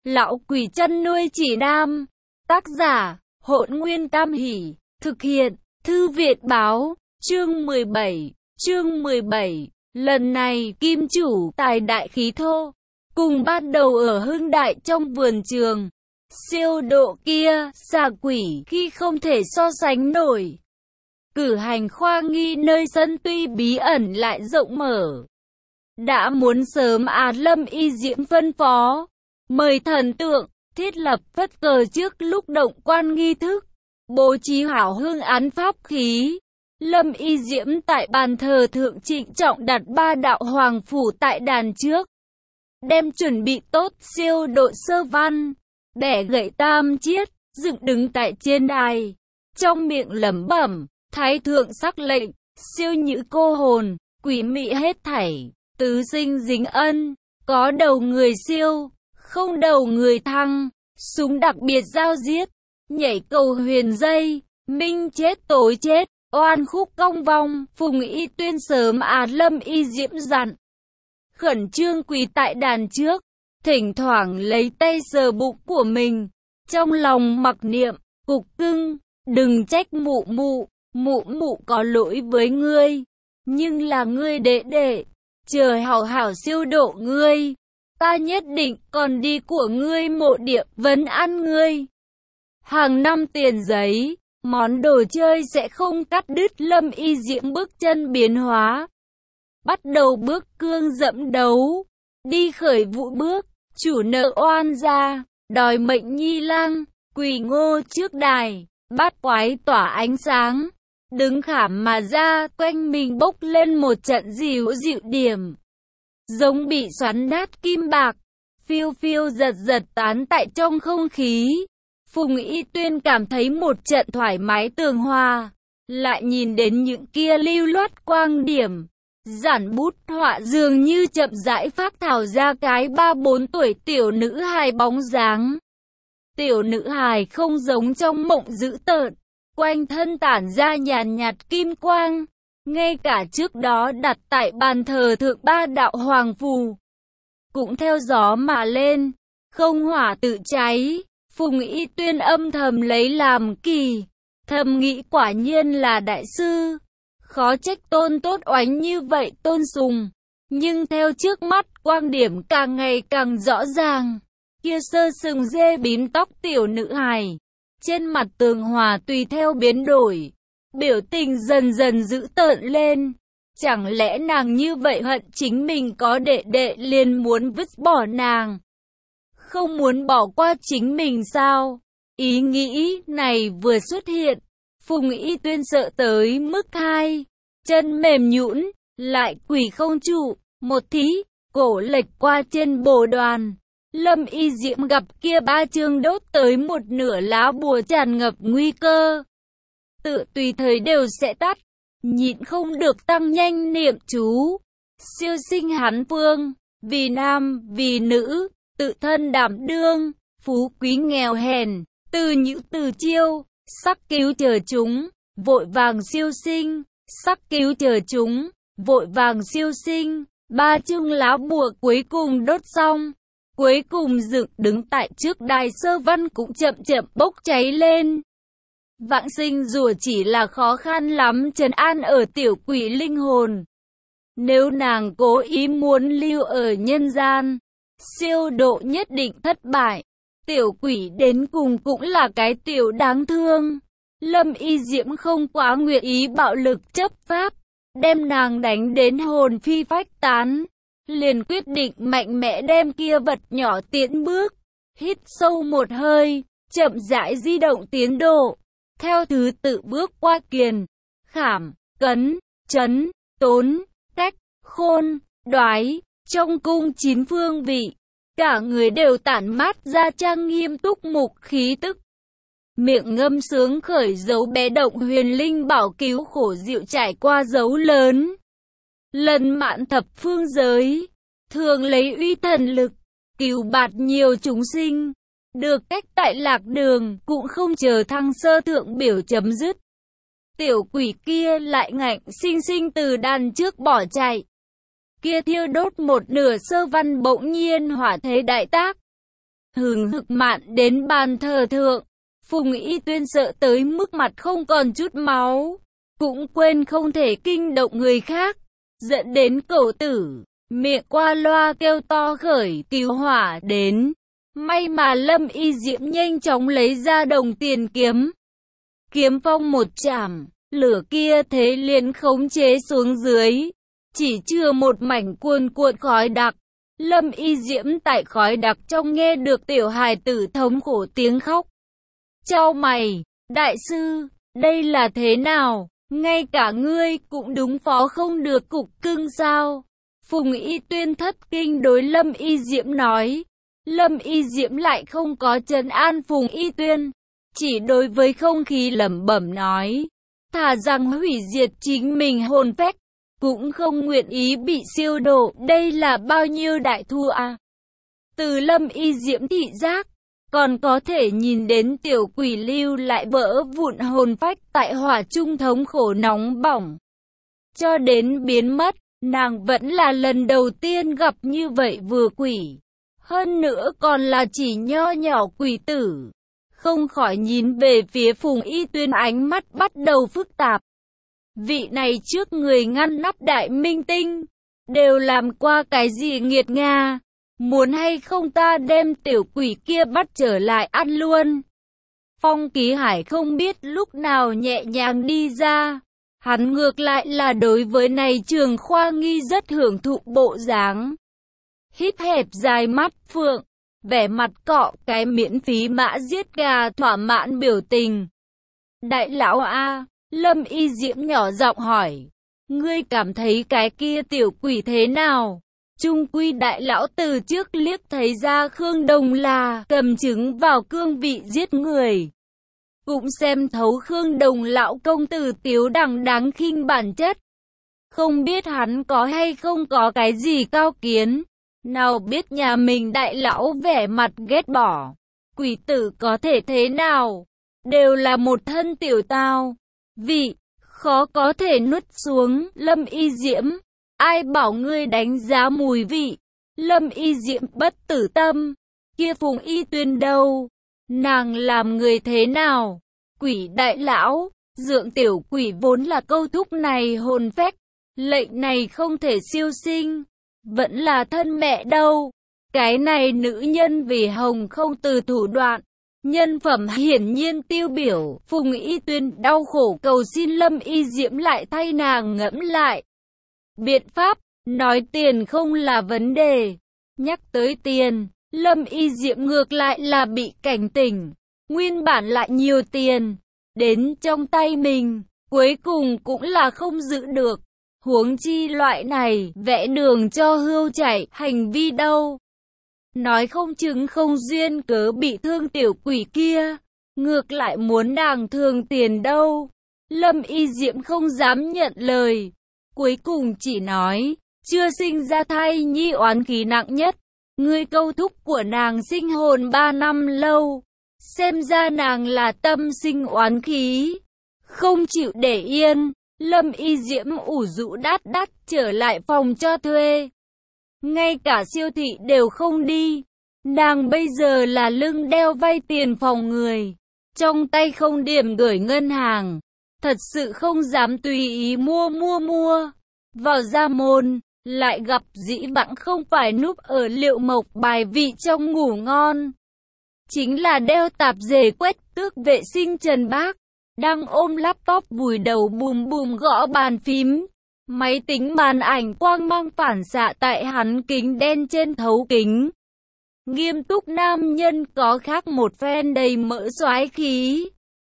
Lão quỷ chăn nuôi chỉ nam. Tác giả, Hỗn Nguyên Tam Hỷ. Thực hiện, Thư viện báo. Chương 17. Lần này, kim chủ tài đại khí thô, cùng ban đầu ở Hưng Đại trong vườn trường. Siêu độ kia, xà quỷ khi không thể so sánh nổi. Cử hành khoa nghi nơi sân tuy bí ẩn lại rộng mở. Đã muốn sớm Lâm Y Diễm phân phó, mời thần tượng, thiết lập phất cờ trước lúc động quan nghi thức, bố trí hảo hương án pháp khí. Lâm Y Diễm tại bàn thờ thượng trịnh trọng đặt 3 đạo hoàng phủ tại đàn trước. Đem chuẩn bị tốt siêu độ sơ văn, bẻ gậy tam chiết, dựng đứng tại trên đài. Trong miệng lẩm bẩm, thái thượng sắc lệnh, siêu nhữ cô hồn, quỷ mị hết thảy, tứ sinh dính ân, có đầu người siêu, không đầu người thăng, súng đặc biệt giao giết, nhảy cầu huyền dây, minh chết tối chết, oan khúc cong vong. Phùng Y Tuyên sớm Lâm Y Diễm dặn, khẩn trương quỳ tại đàn trước, thỉnh thoảng lấy tay sờ bụng của mình, trong lòng mặc niệm, cục cưng, đừng trách mụ mụ có lỗi với ngươi, nhưng là ngươi đệ đệ, chờ hảo hảo siêu độ ngươi, ta nhất định còn đi của ngươi mộ địa vấn an ngươi. Hàng năm tiền giấy, món đồ chơi sẽ không cắt đứt Lâm Y Diễm bước chân biến hóa. Bắt đầu bước cương dẫm đấu, đi khởi vũ bước, chủ nợ oan gia, đòi mệnh nhi lang, quỳ ngô trước đài, bát quái tỏa ánh sáng, đứng khảm mà ra, quanh mình bốc lên một trận dịu dịu điểm, giống bị xoắn nát kim bạc, phiêu phiêu giật giật tán tại trong không khí. Phùng Y Tuyên cảm thấy một trận thoải mái tường hòa, lại nhìn đến những kia lưu loát quang điểm, giản bút họa dường như chậm rãi phác thảo ra cái 3-4 tuổi tiểu nữ hài bóng dáng. Tiểu nữ hài không giống trong mộng dữ tợn, quanh thân tản ra nhàn nhạt kim quang, ngay cả trước đó đặt tại bàn thờ thượng 3 đạo hoàng phù cũng theo gió mà lên, không hỏa tự cháy. Phùng Y Tuyên âm thầm lấy làm kỳ, thầm nghĩ quả nhiên là đại sư, khó trách tôn tốt oánh như vậy tôn sùng. Nhưng theo trước mắt quang điểm càng ngày càng rõ ràng, kia sơ sừng dê bím tóc tiểu nữ hài, trên mặt tường hòa tùy theo biến đổi, biểu tình dần dần dữ tợn lên. Chẳng lẽ nàng như vậy hận chính mình có đệ đệ liền muốn vứt bỏ nàng, không muốn bỏ qua chính mình sao? Ý nghĩ này vừa xuất hiện, Phùng Y Tuyên sợ tới mức hai chân mềm nhũn, lại quỳ không trụ, một thí, cổ lệch qua trên bồ đoàn. Lâm Y Diễm gặp kia 3 chương đốt tới một nửa lá bùa tràn ngập nguy cơ, tự tùy thời đều sẽ tắt, nhịn không được tăng nhanh niệm chú. Siêu sinh hán phương, vì nam, vì nữ, tự thân đảm đương, phú quý nghèo hèn, từ nhữ từ chiêu, sắc cứu chờ chúng, vội vàng siêu sinh, sắc cứu chờ chúng, vội vàng siêu sinh. 3 chương lá bùa cuối cùng đốt xong, cuối cùng dựng đứng tại trước đài sơ văn cũng chậm chậm bốc cháy lên. Vãng sinh rùa chỉ là khó khăn lắm trấn an ở tiểu quỷ linh hồn. Nếu nàng cố ý muốn lưu ở nhân gian, siêu độ nhất định thất bại. Tiểu quỷ đến cùng cũng là cái tiểu đáng thương. Lâm Y Diễm không quá nguyện ý bạo lực chấp pháp, đem nàng đánh đến hồn phi phách tán, liền quyết định mạnh mẽ đem kia vật nhỏ tiến bước. Hít sâu một hơi, chậm rãi di động tiến độ, theo thứ tự bước qua kiền, khảm, cấn, chấn, tốn, cách, khôn, đoái, trong cung 9 phương vị. Cả người đều tản mát ra trang nghiêm túc mục khí tức. Miệng ngâm sướng khởi dấu bé động huyền linh bảo cứu khổ diệu trải qua dấu lớn. Lần mạn thập phương giới, thường lấy uy thần lực, cứu bạt nhiều chúng sinh. Được cách tại lạc đường, cũng không chờ thăng sơ thượng biểu chấm dứt. Tiểu quỷ kia lại ngạnh sinh sinh từ đàn trước bỏ chạy. Kia thiêu đốt một nửa sơ văn bỗng nhiên hỏa thế đại tác. hừng hực mạn đến bàn thờ thượng. Phùng Y Tuyên sợ tới mức mặt không còn chút máu, cũng quên không thể kinh động người khác, dẫn đến cậu tử, miệng qua loa kêu to khởi cứu hỏa đến. May mà Lâm Y Diễm nhanh chóng lấy ra đồng tiền kiếm. Kiếm phong một chạm, lửa kia thế liền khống chế xuống dưới. Chỉ chừa một mảnh cuồn cuộn khói đặc. Lâm Y Diễm tại khói đặc trong nghe được tiểu hài tử thống khổ tiếng khóc. Chau mày, đại sư, đây là thế nào? Ngay cả ngươi cũng đúng phó không được cục cưng sao? Phùng Y Tuyên thất kinh đối Lâm Y Diễm nói. Lâm Y Diễm lại không có trấn an Phùng Y Tuyên, chỉ đối với không khí lẩm bẩm nói, thà rằng hủy diệt chính mình hồn phách, cũng không nguyện ý bị siêu độ. Đây là bao nhiêu đại thua à? Từ Lâm Y Diễm thị giác, còn có thể nhìn đến tiểu quỷ lưu lại vỡ vụn hồn phách tại hỏa trung thống khổ nóng bỏng. Cho đến biến mất, nàng vẫn là lần đầu tiên gặp như vậy vừa quỷ. Hơn nữa còn là chỉ nho nhỏ quỷ tử. Không khỏi nhìn về phía Phùng Y Tuyên, ánh mắt bắt đầu phức tạp. Vị này trước người ngăn nắp đại minh tinh, đều làm qua cái gì nghiệt ngà? Muốn hay không ta đem tiểu quỷ kia bắt trở lại ăn luôn? Phong Ký Hải không biết lúc nào nhẹ nhàng đi ra. Hắn ngược lại là đối với này Trường Khoa Nghi rất hưởng thụ bộ dáng. Híp hẹp dài mắt phượng, vẻ mặt cọ cái miễn phí mã giết gà thỏa mãn biểu tình. Đại lão a, Lâm Y Diễm nhỏ giọng hỏi, ngươi cảm thấy cái kia tiểu quỷ thế nào? Trung quy đại lão từ trước liếc thấy ra Khương Đồng là cầm chứng vào cương vị giết người. Cũng xem thấu Khương Đồng lão công tử Tiếu Đằng đáng khinh bản chất. Không biết hắn có hay không có cái gì cao kiến. Nào biết nhà mình đại lão vẻ mặt ghét bỏ. Quỷ tử có thể thế nào? Đều là một thân tiểu tao. Vị, khó có thể nuốt xuống. Lâm Y Diễm, ai bảo ngươi đánh giá mùi vị? Lâm Y Diễm bất tử tâm. Kia Phùng Y Tuyên đâu? Nàng làm người thế nào? Quỷ đại lão, dượng tiểu quỷ vốn là câu thúc này hồn phách. Lệnh này không thể siêu sinh. Vẫn là thân mẹ đâu. Cái này nữ nhân vì hồng không từ thủ đoạn. Nhân phẩm hiển nhiên tiêu biểu. Phùng Y Tuyên đau khổ cầu xin Lâm Y Diễm lại thay nàng ngẫm lại. Biện pháp, nói tiền không là vấn đề. Nhắc tới tiền, Lâm Y Diễm ngược lại là bị cảnh tỉnh. Nguyên bản lại nhiều tiền, đến trong tay mình, cuối cùng cũng là không giữ được. Huống chi loại này, vẽ đường cho hươu chạy, hành vi đâu. Nói không chừng không duyên cớ bị thương tiểu quỷ kia, ngược lại muốn nàng thương tiền đâu. Lâm Y Diễm không dám nhận lời, cuối cùng chỉ nói, chưa sinh ra thai nhi oán khí nặng nhất. Ngươi câu thúc của nàng sinh hồn 3 năm lâu, xem ra nàng là tâm sinh oán khí, không chịu để yên. Lâm Y Diễm ủ rũ đát đát trở lại phòng cho thuê. Ngay cả siêu thị đều không đi. Nàng bây giờ là lưng đeo vay tiền phòng người, trong tay không điểm gửi ngân hàng. Thật sự không dám tùy ý mua. Vào ra môn, lại gặp dĩ vãng không phải núp ở Liệu Mộc bài vị trong ngủ ngon. Chính là đeo tạp dề quét tước vệ sinh Trần Bác. Đang ôm laptop vùi đầu bùm bùm gõ bàn phím. Máy tính màn ảnh quang mang phản xạ tại hắn kính đen trên thấu kính. Nghiêm túc nam nhân có khác một phen đầy mỡ soái khí.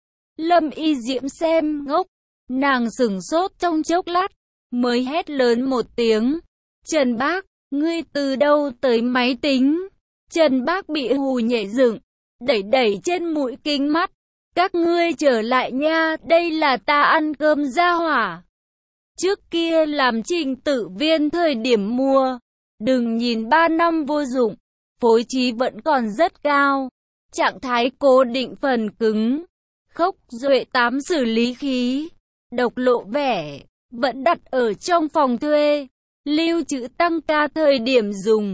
Lâm Y Diễm xem ngốc, nàng sửng sốt trong chốc lát, mới hét lớn một tiếng. Trần Bác, ngươi từ đâu tới máy tính? Trần Bác bị hù nhảy dựng, đẩy trên mũi kính mắt. Các ngươi trở lại nha, đây là ta ăn cơm ra hỏa. Trước kia làm trình tự viên thời điểm mua, đừng nhìn 3 năm vô dụng, phối trí vẫn còn rất cao. Trạng thái cố định phần cứng, khốc duệ 8 xử lý khí, độc lộ vẻ, vẫn đặt ở trong phòng thuê, lưu trữ tăng ca thời điểm dùng.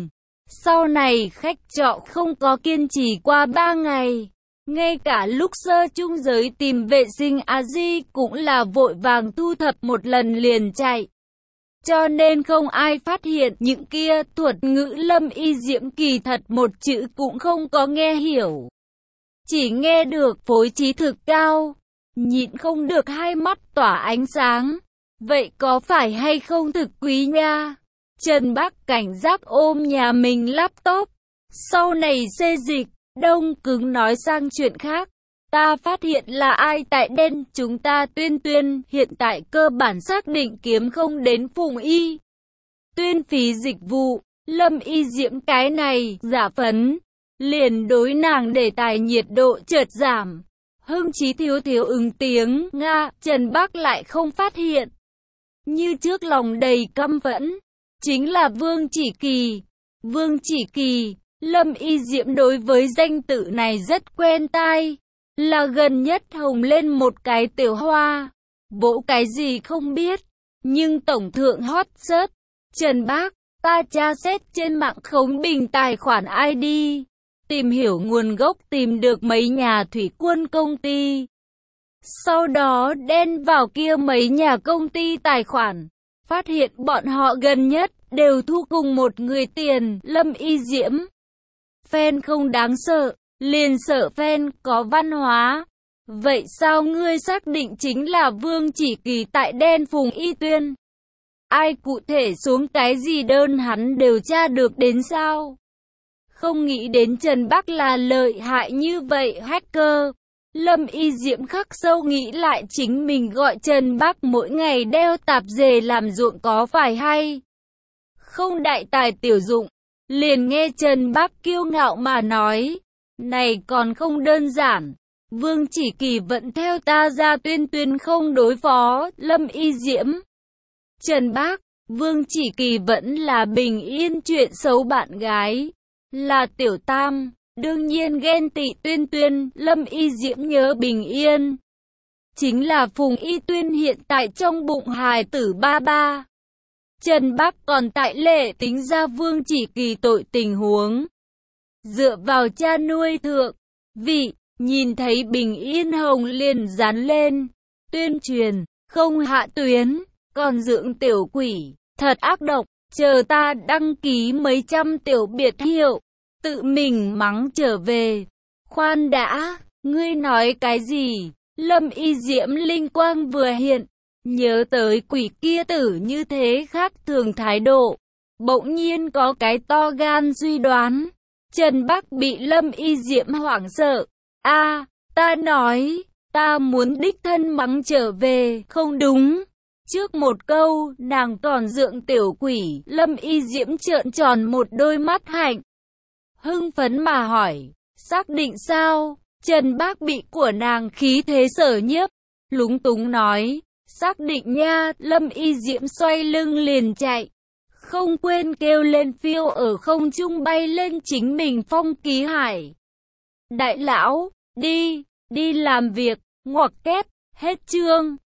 Sau này khách trọ không có kiên trì qua 3 ngày. Ngay cả lúc sơ trung giới tìm vệ sinh A-di cũng là vội vàng thu thập một lần liền chạy. Cho nên không ai phát hiện những kia thuật ngữ Lâm Y Diễm kỳ thật một chữ cũng không có nghe hiểu. Chỉ nghe được phối trí thực cao, nhịn không được hai mắt tỏa ánh sáng. Vậy có phải hay không thực quý nha? Trần Bác cảnh giác ôm nhà mình laptop. Sau này xê dịch, đông cứng nói sang chuyện khác. Ta phát hiện là ai tại đen, chúng ta tuyên hiện tại cơ bản xác định kiếm không đến Phùng Y Tuyên phí dịch vụ. Lâm Y Diễm cái này, giả phấn, liền đối nàng đề tài nhiệt độ chợt giảm. Hưng Chí thiếu ứng tiếng, Nga, Trần Bác lại không phát hiện. Như trước lòng đầy căm phẫn, chính là Vương Chỉ Kỳ. Vương Chỉ Kỳ, Lâm Y Diễm đối với danh tự này rất quen tai. Là gần nhất hồng lên một cái tiểu hoa. Vỗ cái gì không biết. Nhưng tổng thượng hot search. Trần Bác, ta tra xét trên mạng khống bình tài khoản ID. Tìm hiểu nguồn gốc tìm được mấy nhà thủy quân công ty. Sau đó đen vào kia mấy nhà công ty tài khoản. Phát hiện bọn họ gần nhất đều thu cùng một người tiền. Lâm Y Diễm. Fan không đáng sợ. Liền sợ fan có văn hóa. Vậy sao ngươi xác định chính là Vương Chỉ Kỳ tại đen Phùng Y Tuyên? Ai cụ thể xuống cái gì đơn hắn đều tra được đến sao? Không nghĩ đến Trần Bác là lợi hại như vậy hacker. Lâm Y Diễm khắc sâu nghĩ lại chính mình gọi Trần Bác mỗi ngày đeo tạp dề làm ruộng có phải hay? Không đại tài tiểu dụng. Liền nghe Trần Bác kiêu ngạo mà nói. Này còn không đơn giản. Vương Chỉ Kỳ vẫn theo ta ra tuyên không đối phó. Lâm Y Diễm. Trần Bác, Vương Chỉ Kỳ vẫn là bình yên chuyện xấu bạn gái. Là tiểu tam. Đương nhiên ghen tị tuyên. Lâm Y Diễm nhớ bình yên. Chính là Phùng Y Tuyên hiện tại trong bụng hài tử ba. Trần Bác còn tại lệ tính ra Vương Chỉ Kỳ tội tình huống. Dựa vào cha nuôi thượng vị, nhìn thấy bình yên hồng liền dán lên. Tuyên truyền, không hạ tuyến, còn dưỡng tiểu quỷ, thật ác độc. Chờ ta đăng ký mấy trăm tiểu biệt hiệu, tự mình mắng trở về. Khoan đã, ngươi nói cái gì? Lâm Y Diễm linh quang vừa hiện, nhớ tới quỷ kia tử như thế khác thường thái độ. Bỗng nhiên có cái to gan suy đoán. Trần Bác bị Lâm Y Diễm hoảng sợ. Ta nói, ta muốn đích thân mắng trở về, không đúng. Trước một câu, nàng còn dưỡng tiểu quỷ. Lâm Y Diễm trợn tròn một đôi mắt hạnh. Hưng phấn mà hỏi, xác định sao? Trần Bác bị của nàng khí thế sở nhiếp, lúng túng nói, xác định nha. Lâm Y Diễm xoay lưng liền chạy. Không quên kêu lên phiêu ở không trung bay lên chính mình phong ký hải. Đại lão, đi làm việc, ngoặc kép, hết chương.